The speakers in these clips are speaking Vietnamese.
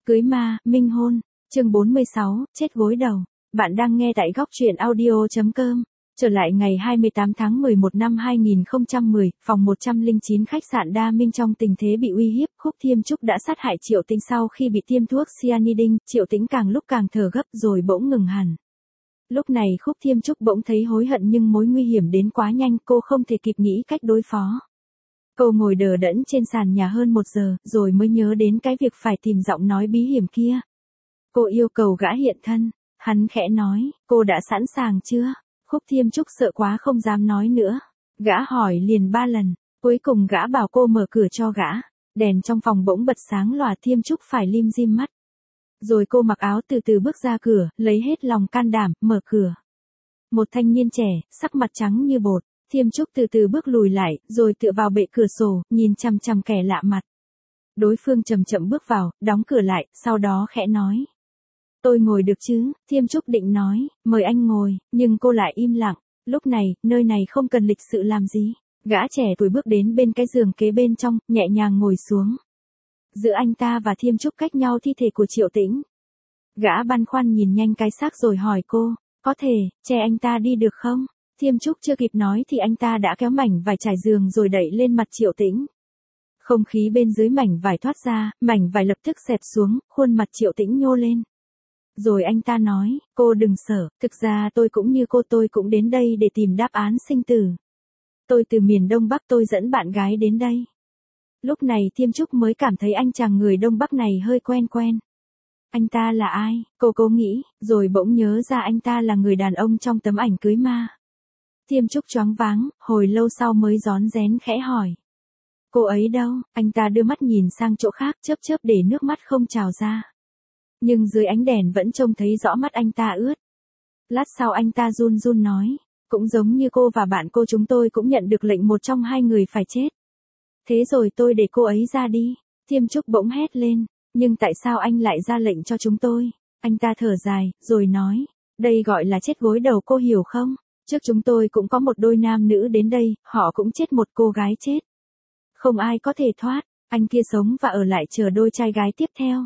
Cưới ma, minh hôn. Chương 46, chết gối đầu. Bạn đang nghe tại góc truyện audio.com. Trở lại ngày 28 tháng 11 năm 2010, phòng 109 khách sạn Đa Minh trong tình thế bị uy hiếp, Khúc Thiêm Trúc đã sát hại Triệu Tĩnh sau khi bị tiêm thuốc cyanidin, Triệu Tĩnh càng lúc càng thở gấp rồi bỗng ngừng hẳn. Lúc này Khúc Thiêm Trúc bỗng thấy hối hận nhưng mối nguy hiểm đến quá nhanh, cô không thể kịp nghĩ cách đối phó. Cô ngồi đờ đẫn trên sàn nhà hơn 1 giờ, rồi mới nhớ đến cái việc phải tìm giọng nói bí hiểm kia. Cô yêu cầu gã hiện thân. Hắn khẽ nói, cô đã sẵn sàng chưa? Khúc Thiêm Trúc sợ quá không dám nói nữa. Gã hỏi liền 3 lần, cuối cùng gã bảo cô mở cửa cho gã. Đèn trong phòng bỗng bật sáng lòa, Thiêm Trúc phải lim dim mắt. Rồi cô mặc áo từ từ bước ra cửa, lấy hết lòng can đảm, mở cửa. Một thanh niên trẻ, sắc mặt trắng như bột. Thiêm Trúc từ từ bước lùi lại, rồi tựa vào bệ cửa sổ, nhìn chằm chằm kẻ lạ mặt. Đối phương chậm chậm bước vào, đóng cửa lại, sau đó khẽ nói. Tôi ngồi được chứ? Thiêm Trúc định nói, mời anh ngồi, nhưng cô lại im lặng. Lúc này, nơi này không cần lịch sự làm gì. Gã trẻ tuổi bước đến bên cái giường kế bên trong, nhẹ nhàng ngồi xuống. Giữa anh ta và Thiêm Trúc cách nhau thi thể của Triệu Tĩnh. Gã băn khoăn nhìn nhanh cái xác rồi hỏi cô, có thể, che anh ta đi được không? Thiêm Trúc chưa kịp nói thì anh ta đã kéo mảnh vải trải giường rồi đậy lên mặt Triệu Tĩnh. Không khí bên dưới mảnh vải thoát ra, mảnh vải lập tức xẹp xuống, khuôn mặt Triệu Tĩnh nhô lên. Rồi anh ta nói, cô đừng sợ, thực ra tôi cũng như cô, tôi cũng đến đây để tìm đáp án sinh tử. Tôi từ miền Đông Bắc, tôi dẫn bạn gái đến đây. Lúc này Thiêm Trúc mới cảm thấy anh chàng người Đông Bắc này hơi quen quen. Anh ta là ai? Cô cố nghĩ, rồi bỗng nhớ ra anh ta là người đàn ông trong tấm ảnh cưới ma. Thiêm Trúc choáng váng, hồi lâu sau mới rón rén khẽ hỏi. Cô ấy đâu? Anh ta đưa mắt nhìn sang chỗ khác, chớp chớp để nước mắt không trào ra. Nhưng dưới ánh đèn vẫn trông thấy rõ mắt anh ta ướt. Lát sau anh ta run run nói, cũng giống như cô và bạn cô, chúng tôi cũng nhận được lệnh một trong 2 người phải chết. Thế rồi tôi để cô ấy ra đi. Thiêm Trúc bỗng hét lên, nhưng tại sao anh lại ra lệnh cho chúng tôi? Anh ta thở dài, rồi nói, đây gọi là chết gối đầu, cô hiểu không? Trước chúng tôi cũng có một đôi nam nữ đến đây, họ cũng chết, một cô gái chết. Không ai có thể thoát, anh kia sống và ở lại chờ đôi trai gái tiếp theo.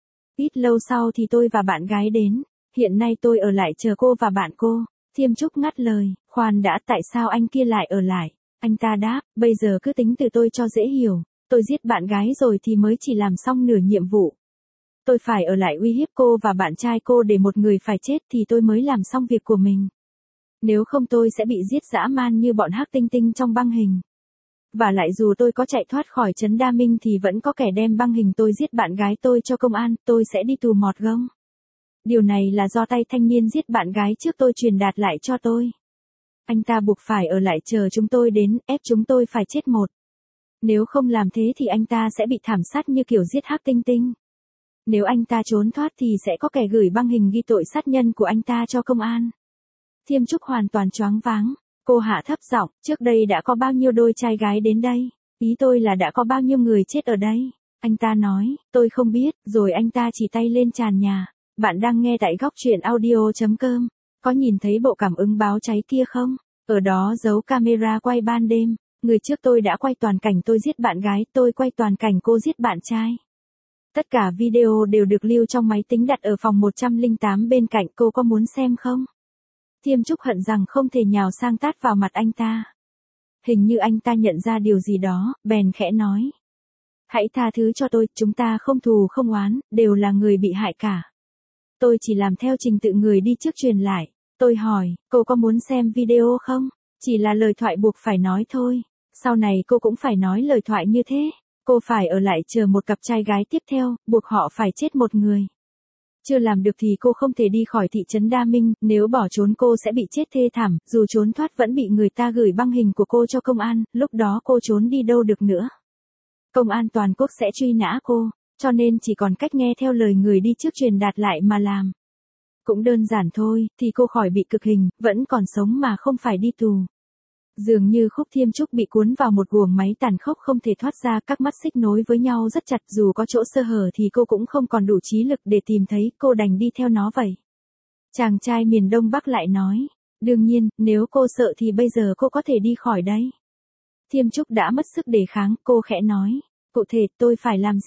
Ít lâu sau thì tôi và bạn gái đến, hiện nay tôi ở lại chờ cô và bạn cô. Thiêm Trúc ngắt lời, khoan đã, tại sao anh kia lại ở lại? Anh ta đáp, bây giờ cứ tính từ tôi cho dễ hiểu, tôi giết bạn gái rồi thì mới chỉ làm xong nửa nhiệm vụ. Tôi phải ở lại uy hiếp cô và bạn trai cô để một người phải chết thì tôi mới làm xong việc của mình. Nếu không tôi sẽ bị giết dã man như bọn Hắc Tinh Tinh trong băng hình. Và lại dù tôi có chạy thoát khỏi trấn Đa Minh thì vẫn có kẻ đem băng hình tôi giết bạn gái tôi cho công an, tôi sẽ đi tù mọt gông. Điều này là do tay thanh niên giết bạn gái trước tôi truyền đạt lại cho tôi. Anh ta buộc phải ở lại chờ chúng tôi đến, ép chúng tôi phải chết một. Nếu không làm thế thì anh ta sẽ bị thảm sát như kiểu giết Hắc Tinh Tinh. Nếu anh ta trốn thoát thì sẽ có kẻ gửi băng hình ghi tội sát nhân của anh ta cho công an. Thiêm Trúc hoàn toàn choáng váng. Cô hạ thấp giọng, trước đây đã có bao nhiêu đôi trai gái đến đây? Ý tôi là đã có bao nhiêu người chết ở đây? Anh ta nói, tôi không biết, rồi anh ta chỉ tay lên tràn nhà. Bạn đang nghe tại góc truyện audio.com. Có nhìn thấy bộ cảm ứng báo cháy kia không? Ở đó giấu camera quay ban đêm. Người trước tôi đã quay toàn cảnh tôi giết bạn gái, tôi quay toàn cảnh cô giết bạn trai. Tất cả video đều được lưu trong máy tính đặt ở phòng 108 bên cạnh, cô có muốn xem không? Thiêm Trúc hận rằng không thể nhào sang tát vào mặt anh ta. Hình như anh ta nhận ra điều gì đó, bèn khẽ nói. Hãy tha thứ cho tôi, chúng ta không thù không oán, đều là người bị hại cả. Tôi chỉ làm theo trình tự người đi trước truyền lại. Tôi hỏi, cô có muốn xem video không? Chỉ là lời thoại buộc phải nói thôi. Sau này cô cũng phải nói lời thoại như thế. Cô phải ở lại chờ một cặp trai gái tiếp theo, buộc họ phải chết một người. Chưa làm được thì cô không thể đi khỏi thị trấn Đa Minh, nếu bỏ trốn cô sẽ bị chết thê thảm, dù trốn thoát vẫn bị người ta gửi băng hình của cô cho công an, lúc đó cô trốn đi đâu được nữa. Công an toàn quốc sẽ truy nã cô, cho nên chỉ còn cách nghe theo lời người đi trước truyền đạt lại mà làm. Cũng đơn giản thôi, thì cô khỏi bị cực hình, vẫn còn sống mà không phải đi tù. Dường như Khúc Thiêm Trúc bị cuốn vào một guồng máy tàn khốc không thể thoát ra, các mắt xích nối với nhau rất chặt, dù có chỗ sơ hở thì cô cũng không còn đủ trí lực để tìm thấy, cô đành đi theo nó vậy. Chàng trai miền Đông Bắc lại nói, đương nhiên, nếu cô sợ thì bây giờ cô có thể đi khỏi đây. Thiêm Trúc đã mất sức đề kháng, cô khẽ nói, cụ thể tôi phải làm gì?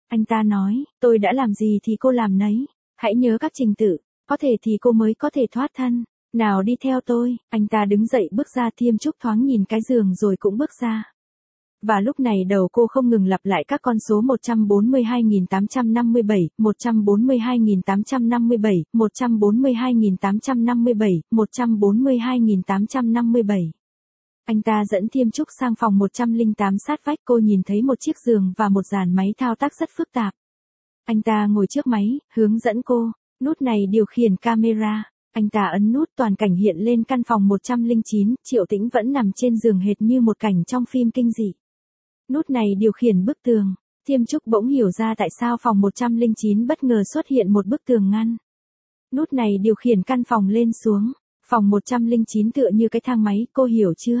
Anh ta nói, tôi đã làm gì thì cô làm nấy. Hãy nhớ các trình tự, có thể thì cô mới có thể thoát thân. Nào đi theo tôi, anh ta đứng dậy bước ra. Thiêm Trúc thoáng nhìn cái giường rồi cũng bước ra. Và lúc này đầu cô không ngừng lặp lại các con số 142.857, 142.857, 142.857, 142.857. Anh ta dẫn Thiêm Trúc sang phòng 108 sát vách. Cô nhìn thấy một chiếc giường và một dàn máy thao tác rất phức tạp. Anh ta ngồi trước máy, hướng dẫn cô. Nút này điều khiển camera. Anh ta ấn nút, toàn cảnh hiện lên căn phòng 109. Triệu Tĩnh vẫn nằm trên giường hệt như một cảnh trong phim kinh dị. Nút này điều khiển bức tường. Thiêm Trúc bỗng hiểu ra tại sao phòng 109 bất ngờ xuất hiện một bức tường ngăn. Nút này điều khiển căn phòng lên xuống. Phòng 109 tựa như cái thang máy, cô hiểu chưa?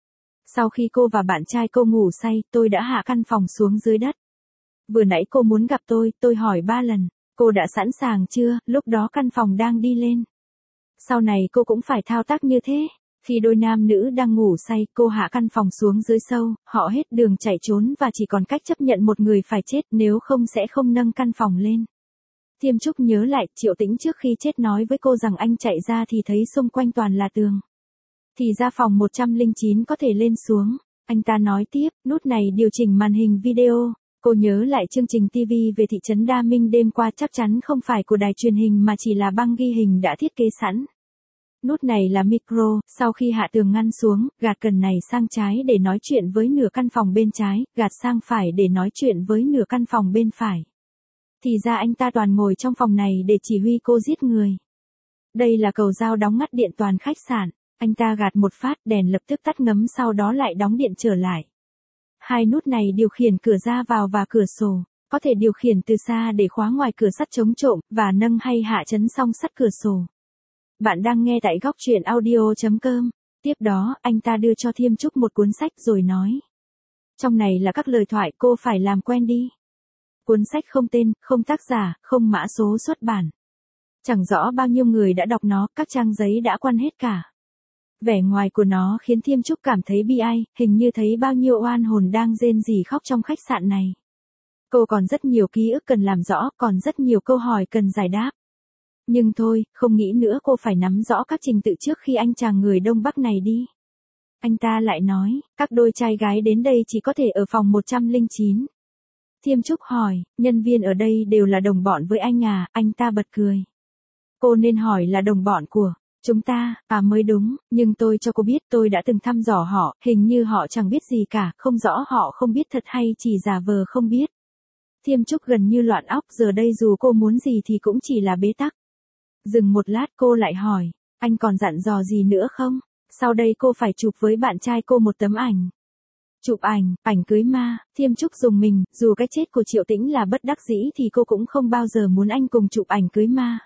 Sau khi cô và bạn trai cô ngủ say, tôi đã hạ căn phòng xuống dưới đất. Vừa nãy cô muốn gặp tôi hỏi 3 lần. Cô đã sẵn sàng chưa? Lúc đó căn phòng đang đi lên. Sau này cô cũng phải thao tác như thế. Khi đôi nam nữ đang ngủ say, cô hạ căn phòng xuống dưới sâu, họ hết đường chạy trốn và chỉ còn cách chấp nhận một người phải chết, nếu không sẽ không nâng căn phòng lên. Thiêm Trúc nhớ lại, Triệu Tĩnh trước khi chết nói với cô rằng anh chạy ra thì thấy xung quanh toàn là tường. Thì ra phòng 109 có thể lên xuống. Anh ta nói tiếp, nút này điều chỉnh màn hình video. Cô nhớ lại chương trình TV về thị trấn Đa Minh đêm qua, chắc chắn không phải của đài truyền hình mà chỉ là băng ghi hình đã thiết kế sẵn. Nút này là micro, sau khi hạ tường ngăn xuống, gạt cần này sang trái để nói chuyện với nửa căn phòng bên trái, gạt sang phải để nói chuyện với nửa căn phòng bên phải. Thì ra anh ta toàn ngồi trong phòng này để chỉ huy cô giết người. Đây là cầu dao đóng ngắt điện toàn khách sạn. Anh ta gạt một phát, đèn lập tức tắt ngấm, sau đó lại đóng điện trở lại. Hai nút này điều khiển cửa ra vào và cửa sổ. Có thể điều khiển từ xa để khóa ngoài cửa sắt chống trộm, và nâng hay hạ chấn song sắt cửa sổ. Bạn đang nghe tại góc truyện audio.com. Tiếp đó, anh ta đưa cho Thiêm Trúc một cuốn sách rồi nói. Trong này là các lời thoại, cô phải làm quen đi. Cuốn sách không tên, không tác giả, không mã số xuất bản. Chẳng rõ bao nhiêu người đã đọc nó, các trang giấy đã quan hết cả. Vẻ ngoài của nó khiến Thiêm Trúc cảm thấy bi ai, hình như thấy bao nhiêu oan hồn đang rên rỉ khóc trong khách sạn này. Cô còn rất nhiều ký ức cần làm rõ, còn rất nhiều câu hỏi cần giải đáp. Nhưng thôi, không nghĩ nữa, cô phải nắm rõ các trình tự trước khi anh chàng người Đông Bắc này đi. Anh ta lại nói, các đôi trai gái đến đây chỉ có thể ở phòng 109. Thiêm Trúc hỏi, nhân viên ở đây đều là đồng bọn với anh à? Anh ta bật cười. Cô nên hỏi là đồng bọn của chúng ta, mới đúng, nhưng tôi cho cô biết tôi đã từng thăm dò họ, hình như họ chẳng biết gì cả, không rõ họ không biết thật hay chỉ giả vờ không biết. Thiêm Trúc gần như loạn óc, giờ đây dù cô muốn gì thì cũng chỉ là bế tắc. Dừng một lát cô lại hỏi, anh còn dặn dò gì nữa không? Sau đây cô phải chụp với bạn trai cô một tấm ảnh. Chụp ảnh cưới ma. Thiêm Trúc rùng mình, dù cái chết của Triệu Tĩnh là bất đắc dĩ thì cô cũng không bao giờ muốn anh cùng chụp ảnh cưới ma.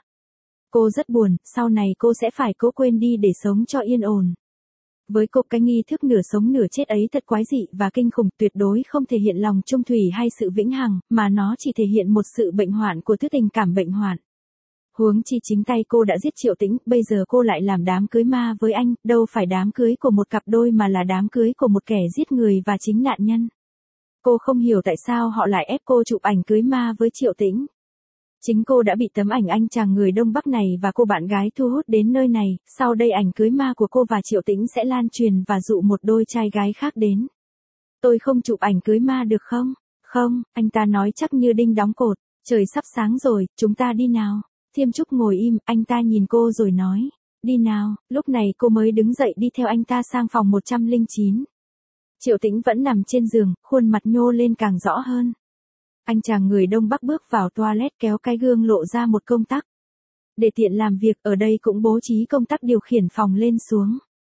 Cô rất buồn, sau này cô sẽ phải cố quên đi để sống cho yên ổn. Với cô, cái nghi thức nửa sống nửa chết ấy thật quái dị và kinh khủng, tuyệt đối không thể hiện lòng trung thủy hay sự vĩnh hằng, mà nó chỉ thể hiện một sự bệnh hoạn của thứ tình cảm bệnh hoạn. Huống chi chính tay cô đã giết Triệu Tĩnh, bây giờ cô lại làm đám cưới ma với anh, đâu phải đám cưới của một cặp đôi mà là đám cưới của một kẻ giết người và chính nạn nhân. Cô không hiểu tại sao họ lại ép cô chụp ảnh cưới ma với Triệu Tĩnh. Chính cô đã bị tấm ảnh anh chàng người Đông Bắc này và cô bạn gái thu hút đến nơi này, sau đây ảnh cưới ma của cô và Triệu Tĩnh sẽ lan truyền và dụ một đôi trai gái khác đến. Tôi không chụp ảnh cưới ma được không? Không, anh ta nói chắc như đinh đóng cột, trời sắp sáng rồi, chúng ta đi nào. Thiêm Trúc ngồi im, anh ta nhìn cô rồi nói, đi nào, lúc này cô mới đứng dậy đi theo anh ta sang phòng 109. Triệu Tĩnh vẫn nằm trên giường, khuôn mặt nhô lên càng rõ hơn. Anh chàng người Đông Bắc bước vào toilet kéo cái gương lộ ra một công tắc. Để tiện làm việc, ở đây cũng bố trí công tắc điều khiển phòng lên xuống.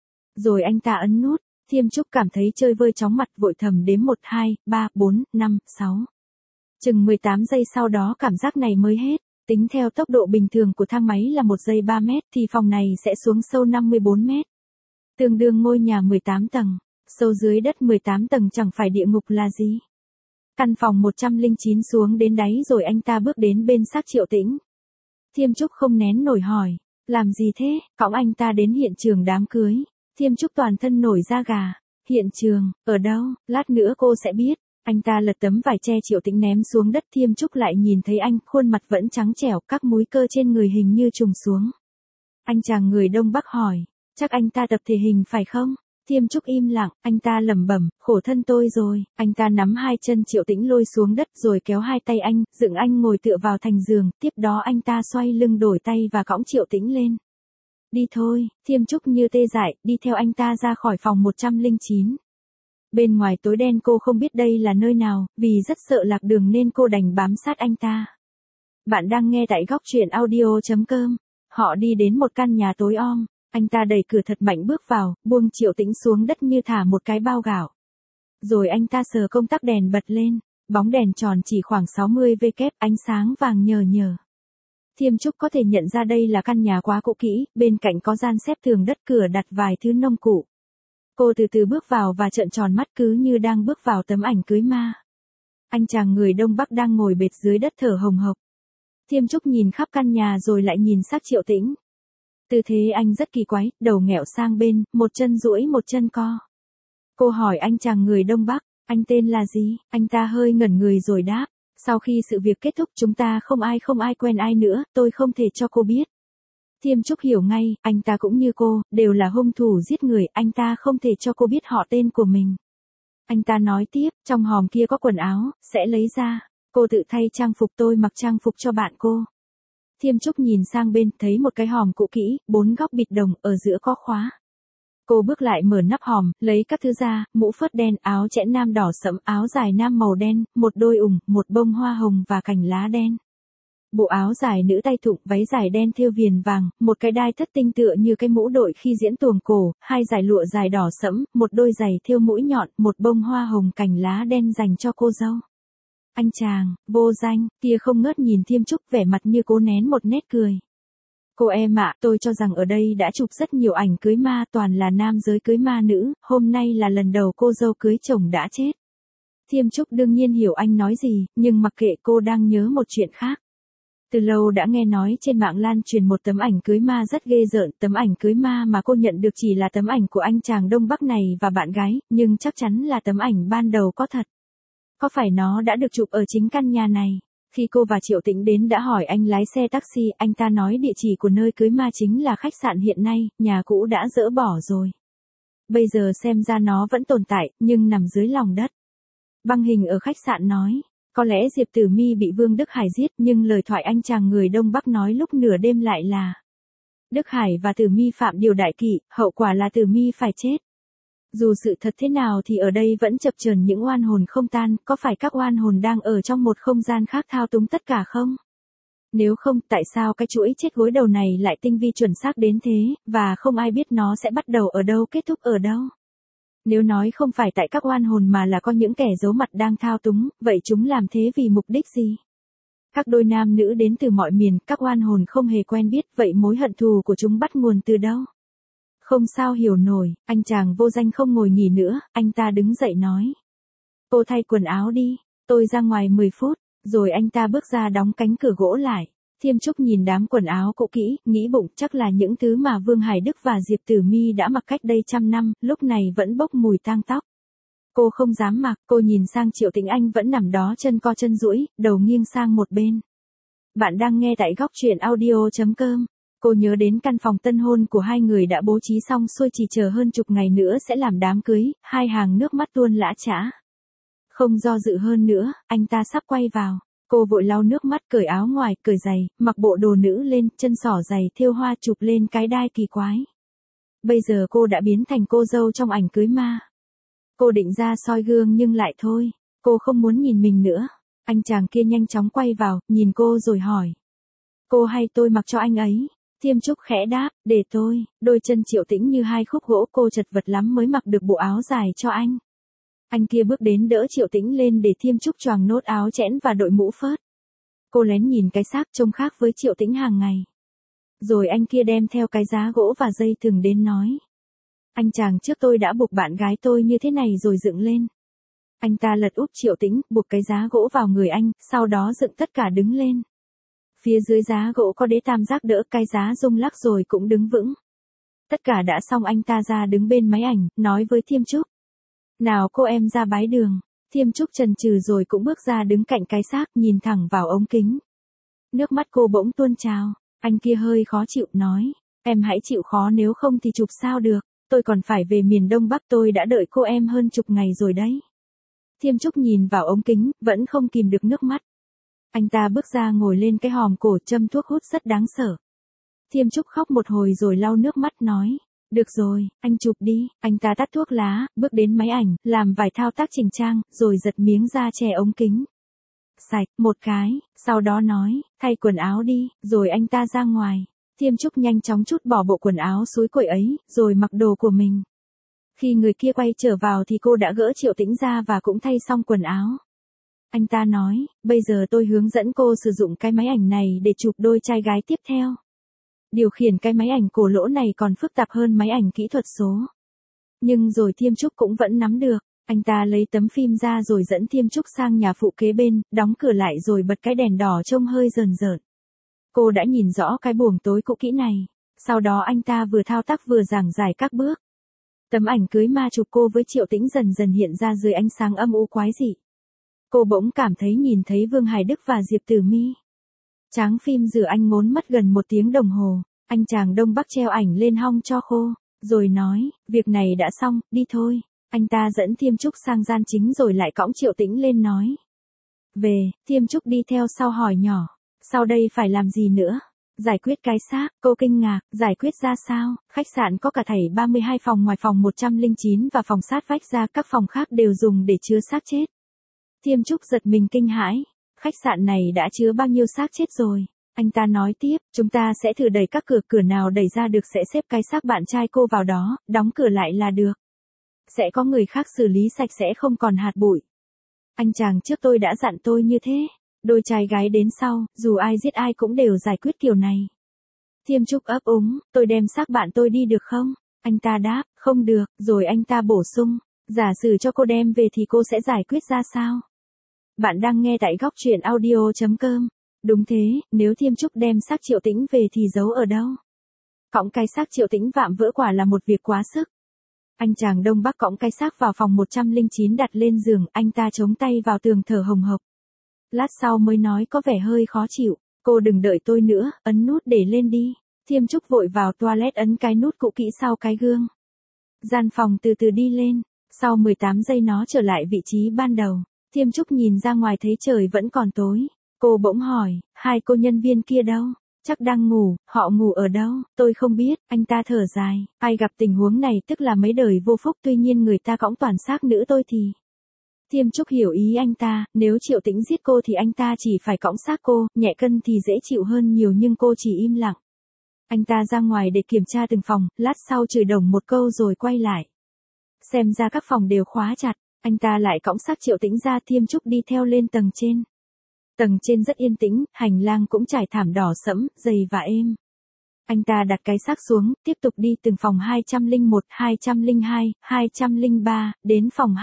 Rồi anh ta ấn nút, Thiêm Trúc cảm thấy chơi vơi chóng mặt, vội thầm đếm 1, 2, 3, 4, 5, 6. Chừng 18 giây sau đó cảm giác này mới hết. Tính theo tốc độ bình thường của thang máy là 1 giây 3 mét thì phòng này sẽ xuống sâu 54 mét. Tương đương ngôi nhà 18 tầng. Sâu dưới đất 18 tầng chẳng phải địa ngục là gì. Căn phòng 109 xuống đến đáy rồi anh ta bước đến bên xác Triệu Tĩnh. Thiêm Trúc không nén nổi hỏi, làm gì thế? Cõng anh ta đến hiện trường đám cưới. Thiêm Trúc toàn thân nổi da gà. Hiện trường, ở đâu? Lát nữa cô sẽ biết. Anh ta lật tấm vải che Triệu Tĩnh ném xuống đất. Thiêm Trúc lại nhìn thấy anh, khuôn mặt vẫn trắng trẻo, các múi cơ trên người hình như trùng xuống. Anh chàng người Đông Bắc hỏi, chắc anh ta tập thể hình phải không? Thiêm Trúc im lặng, anh ta lẩm bẩm, khổ thân tôi rồi. Anh ta nắm hai chân Triệu Tĩnh lôi xuống đất rồi kéo hai tay anh, dựng anh ngồi tựa vào thành giường, tiếp đó anh ta xoay lưng đổi tay và cõng Triệu Tĩnh lên. Đi thôi, Thiêm Trúc như tê dại, đi theo anh ta ra khỏi phòng 109. Bên ngoài tối đen, cô không biết đây là nơi nào, vì rất sợ lạc đường nên cô đành bám sát anh ta. Bạn đang nghe tại góc truyện audio.com. Họ đi đến một căn nhà tối om. Anh ta đẩy cửa thật mạnh bước vào, buông Triệu Tĩnh xuống đất như thả một cái bao gạo. Rồi anh ta sờ công tắc đèn bật lên, bóng đèn tròn chỉ khoảng 60W, ánh sáng vàng nhờ nhờ. Thiêm Trúc có thể nhận ra đây là căn nhà quá cũ kỹ, bên cạnh có gian xếp tường đất, cửa đặt vài thứ nông cụ. Cô từ từ bước vào và trợn tròn mắt cứ như đang bước vào tấm ảnh cưới ma. Anh chàng người Đông Bắc đang ngồi bệt dưới đất thở hồng hộc. Thiêm Trúc nhìn khắp căn nhà rồi lại nhìn xác Triệu Tĩnh. Tư thế anh rất kỳ quái, đầu nghẹo sang bên, một chân duỗi một chân co. Cô hỏi anh chàng người Đông Bắc, anh tên là gì? Anh ta hơi ngẩn người rồi đáp, sau khi sự việc kết thúc chúng ta không ai quen ai nữa, tôi không thể cho cô biết. Thiêm Trúc hiểu ngay, anh ta cũng như cô, đều là hung thủ giết người, anh ta không thể cho cô biết họ tên của mình. Anh ta nói tiếp, trong hòm kia có quần áo, sẽ lấy ra. Cô tự thay trang phục, tôi mặc trang phục cho bạn cô. Thiêm Trúc nhìn sang bên, thấy một cái hòm cũ kỹ, 4 góc bịt đồng, ở giữa có khóa. Cô bước lại mở nắp hòm, lấy các thứ ra, mũ phớt đen, áo chẽn nam đỏ sẫm, áo dài nam màu đen, một đôi ủng, một bông hoa hồng và cành lá đen. Bộ áo dài nữ tay thụng, váy dài đen thêu viền vàng, một cái đai thất tinh tựa như cái mũ đội khi diễn tuồng cổ, hai dải lụa dài đỏ sẫm, một đôi giày thêu mũi nhọn, một bông hoa hồng cành lá đen dành cho cô dâu. Anh chàng, vô danh, kia không ngớt nhìn Thiêm Trúc, vẻ mặt như cố nén một nét cười. Cô em ạ, tôi cho rằng ở đây đã chụp rất nhiều ảnh cưới ma, toàn là nam giới cưới ma nữ, hôm nay là lần đầu cô dâu cưới chồng đã chết. Thiêm Trúc đương nhiên hiểu anh nói gì, nhưng mặc kệ, cô đang nhớ một chuyện khác. Từ lâu đã nghe nói trên mạng lan truyền một tấm ảnh cưới ma rất ghê rợn, tấm ảnh cưới ma mà cô nhận được chỉ là tấm ảnh của anh chàng Đông Bắc này và bạn gái, nhưng chắc chắn là tấm ảnh ban đầu có thật. Có phải nó đã được chụp ở chính căn nhà này? Khi cô và Triệu Tĩnh đến đã hỏi anh lái xe taxi, anh ta nói địa chỉ của nơi cưới ma chính là khách sạn hiện nay, nhà cũ đã dỡ bỏ rồi. Bây giờ xem ra nó vẫn tồn tại, nhưng nằm dưới lòng đất. Băng hình ở khách sạn nói, có lẽ Diệp Tử Mi bị Vương Đức Hải giết, nhưng lời thoại anh chàng người Đông Bắc nói lúc nửa đêm lại là Đức Hải và Tử Mi phạm điều đại kỵ, hậu quả là Tử Mi phải chết. Dù sự thật thế nào thì ở đây vẫn chập chờn những oan hồn không tan, có phải các oan hồn đang ở trong một không gian khác thao túng tất cả không? Nếu không, tại sao cái chuỗi chết gối đầu này lại tinh vi chuẩn xác đến thế, và không ai biết nó sẽ bắt đầu ở đâu kết thúc ở đâu? Nếu nói không phải tại các oan hồn mà là có những kẻ giấu mặt đang thao túng, vậy chúng làm thế vì mục đích gì? Các đôi nam nữ đến từ mọi miền, các oan hồn không hề quen biết, vậy mối hận thù của chúng bắt nguồn từ đâu? Không sao hiểu nổi, anh chàng vô danh không ngồi nghỉ nữa, anh ta đứng dậy nói. Cô thay quần áo đi, tôi ra ngoài 10 phút, rồi anh ta bước ra đóng cánh cửa gỗ lại. Thiêm Trúc nhìn đám quần áo cũ kỹ, nghĩ bụng chắc là những thứ mà Vương Hải Đức và Diệp Tử Mi đã mặc cách đây 100 năm, lúc này vẫn bốc mùi tang tóc. Cô không dám mặc, cô nhìn sang Triệu Tĩnh, anh vẫn nằm đó chân co chân duỗi, đầu nghiêng sang một bên. Bạn đang nghe tại góc truyện audio.com. Cô nhớ đến căn phòng tân hôn của hai người đã bố trí xong xuôi, chỉ chờ hơn chục ngày nữa sẽ làm đám cưới, hai hàng nước mắt tuôn lã chã. Không do dự hơn nữa, anh ta sắp quay vào. Cô vội lau nước mắt, cởi áo ngoài, cởi giày, mặc bộ đồ nữ lên, chân xỏ giày thêu hoa, chụp lên cái đai kỳ quái. Bây giờ cô đã biến thành cô dâu trong ảnh cưới ma. Cô định ra soi gương nhưng lại thôi, cô không muốn nhìn mình nữa. Anh chàng kia nhanh chóng quay vào, nhìn cô rồi hỏi. Cô hay tôi mặc cho anh ấy? Thiêm Trúc khẽ đáp, để tôi. Đôi chân Triệu Tĩnh như hai khúc gỗ, cô chật vật lắm mới mặc được bộ áo dài cho anh. Anh kia bước đến đỡ Triệu Tĩnh lên để Thiêm Trúc choàng nốt áo chẽn và đội mũ phớt. Cô lén nhìn cái xác trông khác với Triệu Tĩnh hàng ngày. Rồi anh kia đem theo cái giá gỗ và dây thừng đến nói. Anh chàng trước tôi đã buộc bạn gái tôi như thế này rồi dựng lên. Anh ta lật úp Triệu Tĩnh, buộc cái giá gỗ vào người anh, sau đó dựng tất cả đứng lên. Phía dưới giá gỗ có đế tam giác đỡ, cái giá rung lắc rồi cũng đứng vững. Tất cả đã xong, anh ta ra đứng bên máy ảnh, nói với Thiêm Trúc. Nào cô em ra bái đường. Thiêm Trúc chần chừ rồi cũng bước ra đứng cạnh cái xác nhìn thẳng vào ống kính. Nước mắt cô bỗng tuôn trào, anh kia hơi khó chịu nói, em hãy chịu khó nếu không thì chụp sao được, tôi còn phải về miền Đông Bắc tôi đã đợi cô em hơn chục ngày rồi đấy. Thiêm Trúc nhìn vào ống kính, vẫn không kìm được nước mắt. Anh ta bước ra ngồi lên cái hòm cổ châm thuốc hút rất đáng sợ. Thiêm Trúc khóc một hồi rồi lau nước mắt nói, được rồi, anh chụp đi, anh ta tắt thuốc lá, bước đến máy ảnh, làm vài thao tác chỉnh trang, rồi giật miếng da che ống kính. Sạch, một cái, sau đó nói, thay quần áo đi, rồi anh ta ra ngoài. Thiêm Trúc nhanh chóng trút bỏ bộ quần áo xối quậy ấy, rồi mặc đồ của mình. Khi người kia quay trở vào thì cô đã gỡ Triệu Tĩnh ra và cũng thay xong quần áo. Anh ta nói, bây giờ tôi hướng dẫn cô sử dụng cái máy ảnh này để chụp đôi trai gái tiếp theo. Điều khiển cái máy ảnh cổ lỗ này còn phức tạp hơn máy ảnh kỹ thuật số. Nhưng rồi Thiêm Trúc cũng vẫn nắm được. Anh ta lấy tấm phim ra rồi dẫn Thiêm Trúc sang nhà phụ kế bên, đóng cửa lại rồi bật cái đèn đỏ trông hơi rờn rợn. Cô đã nhìn rõ cái buồng tối cũ kỹ này. Sau đó anh ta vừa thao tác vừa giảng giải các bước. Tấm ảnh cưới ma chụp cô với Triệu Tĩnh dần dần hiện ra dưới ánh sáng âm u quái dị. Cô bỗng cảm thấy nhìn thấy Vương Hải Đức và Diệp Tử Mi. Tráng phim rửa anh ngốn mất gần 1 tiếng đồng hồ. Anh chàng Đông Bắc treo ảnh lên hong cho khô, rồi nói, việc này đã xong, đi thôi. Anh ta dẫn Thiêm Trúc sang gian chính rồi lại cõng Triệu Tĩnh lên nói. Về, Thiêm Trúc đi theo sau hỏi nhỏ, sau đây phải làm gì nữa? Giải quyết cái xác, cô kinh ngạc, giải quyết ra sao? Khách sạn có cả thảy 32 phòng ngoài phòng 109 và phòng sát vách ra, các phòng khác đều dùng để chứa xác chết. Thiêm Trúc giật mình kinh hãi, khách sạn này đã chứa bao nhiêu xác chết rồi? Anh ta nói tiếp, chúng ta sẽ thử đẩy các cửa nào đẩy ra được sẽ xếp cái xác bạn trai cô vào đó, đóng cửa lại là được. Sẽ có người khác xử lý sạch sẽ không còn hạt bụi. Anh chàng trước tôi đã dặn tôi như thế. Đôi trai gái đến sau, dù ai giết ai cũng đều giải quyết kiểu này. Thiêm Trúc ấp úng, tôi đem xác bạn tôi đi được không? Anh ta đáp, không được, rồi anh ta bổ sung, giả sử cho cô đem về thì cô sẽ giải quyết ra sao? Bạn đang nghe tại góc truyện audio.com. Đúng thế, nếu Thiêm Trúc đem xác Triệu Tĩnh về thì giấu ở đâu? Cõng cái xác Triệu Tĩnh vạm vỡ quả là một việc quá sức. Anh chàng Đông Bắc cõng cái xác vào phòng 109 đặt lên giường, anh ta chống tay vào tường thở hồng hộc. Lát sau mới nói có vẻ hơi khó chịu, cô đừng đợi tôi nữa, ấn nút để lên đi. Thiêm Trúc vội vào toilet ấn cái nút cũ kỹ sau cái gương. Gian phòng từ từ đi lên, sau 18 giây nó trở lại vị trí ban đầu. Thiêm Trúc nhìn ra ngoài thấy trời vẫn còn tối. Cô bỗng hỏi, hai cô nhân viên kia đâu? Chắc đang ngủ, họ ngủ ở đâu? Tôi không biết, anh ta thở dài, ai gặp tình huống này tức là mấy đời vô phúc, tuy nhiên người ta cõng toàn xác nữ tôi thì. Thiêm Trúc hiểu ý anh ta, nếu Triệu Tĩnh giết cô thì anh ta chỉ phải cõng xác cô, nhẹ cân thì dễ chịu hơn nhiều nhưng cô chỉ im lặng. Anh ta ra ngoài để kiểm tra từng phòng, lát sau chửi đồng một câu rồi quay lại. Xem ra các phòng đều khóa chặt, anh ta lại cõng xác Triệu Tĩnh ra. Thiêm Trúc đi theo lên tầng trên. Tầng trên rất yên tĩnh, hành lang cũng trải thảm đỏ sẫm, dày và êm. Anh ta đặt cái xác xuống, tiếp tục đi từng phòng 201, 202, 203, đến phòng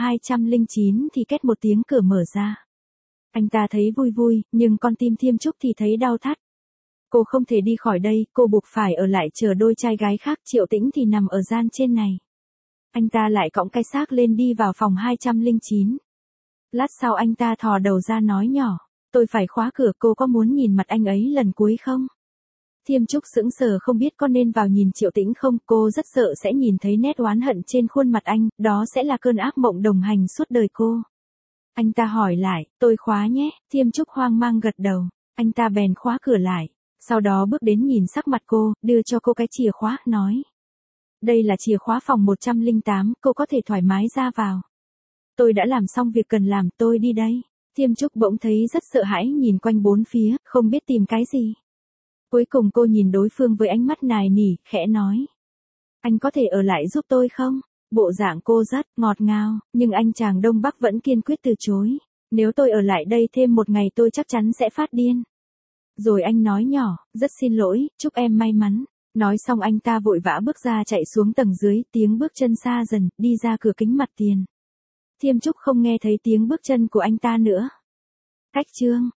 209 thì két một tiếng cửa mở ra. Anh ta thấy vui vui, nhưng con tim Thiêm Trúc thì thấy đau thắt. Cô không thể đi khỏi đây, cô buộc phải ở lại chờ đôi trai gái khác, Triệu Tĩnh thì nằm ở gian trên này. Anh ta lại cõng cái xác lên đi vào phòng 209. Lát sau anh ta thò đầu ra nói nhỏ, tôi phải khóa cửa, cô có muốn nhìn mặt anh ấy lần cuối không? Thiêm Trúc sững sờ không biết có nên vào nhìn Triệu Tĩnh không, cô rất sợ sẽ nhìn thấy nét oán hận trên khuôn mặt anh, đó sẽ là cơn ác mộng đồng hành suốt đời cô. Anh ta hỏi lại, tôi khóa nhé, Thiêm Trúc hoang mang gật đầu, anh ta bèn khóa cửa lại, sau đó bước đến nhìn sắc mặt cô, đưa cho cô cái chìa khóa, nói. Đây là chìa khóa phòng 108, cô có thể thoải mái ra vào. Tôi đã làm xong việc cần làm, tôi đi đây. Thiêm Trúc bỗng thấy rất sợ hãi nhìn quanh bốn phía, không biết tìm cái gì. Cuối cùng cô nhìn đối phương với ánh mắt nài nỉ, khẽ nói. Anh có thể ở lại giúp tôi không? Bộ dạng cô rất ngọt ngào, nhưng anh chàng Đông Bắc vẫn kiên quyết từ chối. Nếu tôi ở lại đây thêm một ngày tôi chắc chắn sẽ phát điên. Rồi anh nói nhỏ, rất xin lỗi, chúc em may mắn. Nói xong anh ta vội vã bước ra chạy xuống tầng dưới, tiếng bước chân xa dần, đi ra cửa kính mặt tiền. Thiêm Trúc không nghe thấy tiếng bước chân của anh ta nữa. Cách chương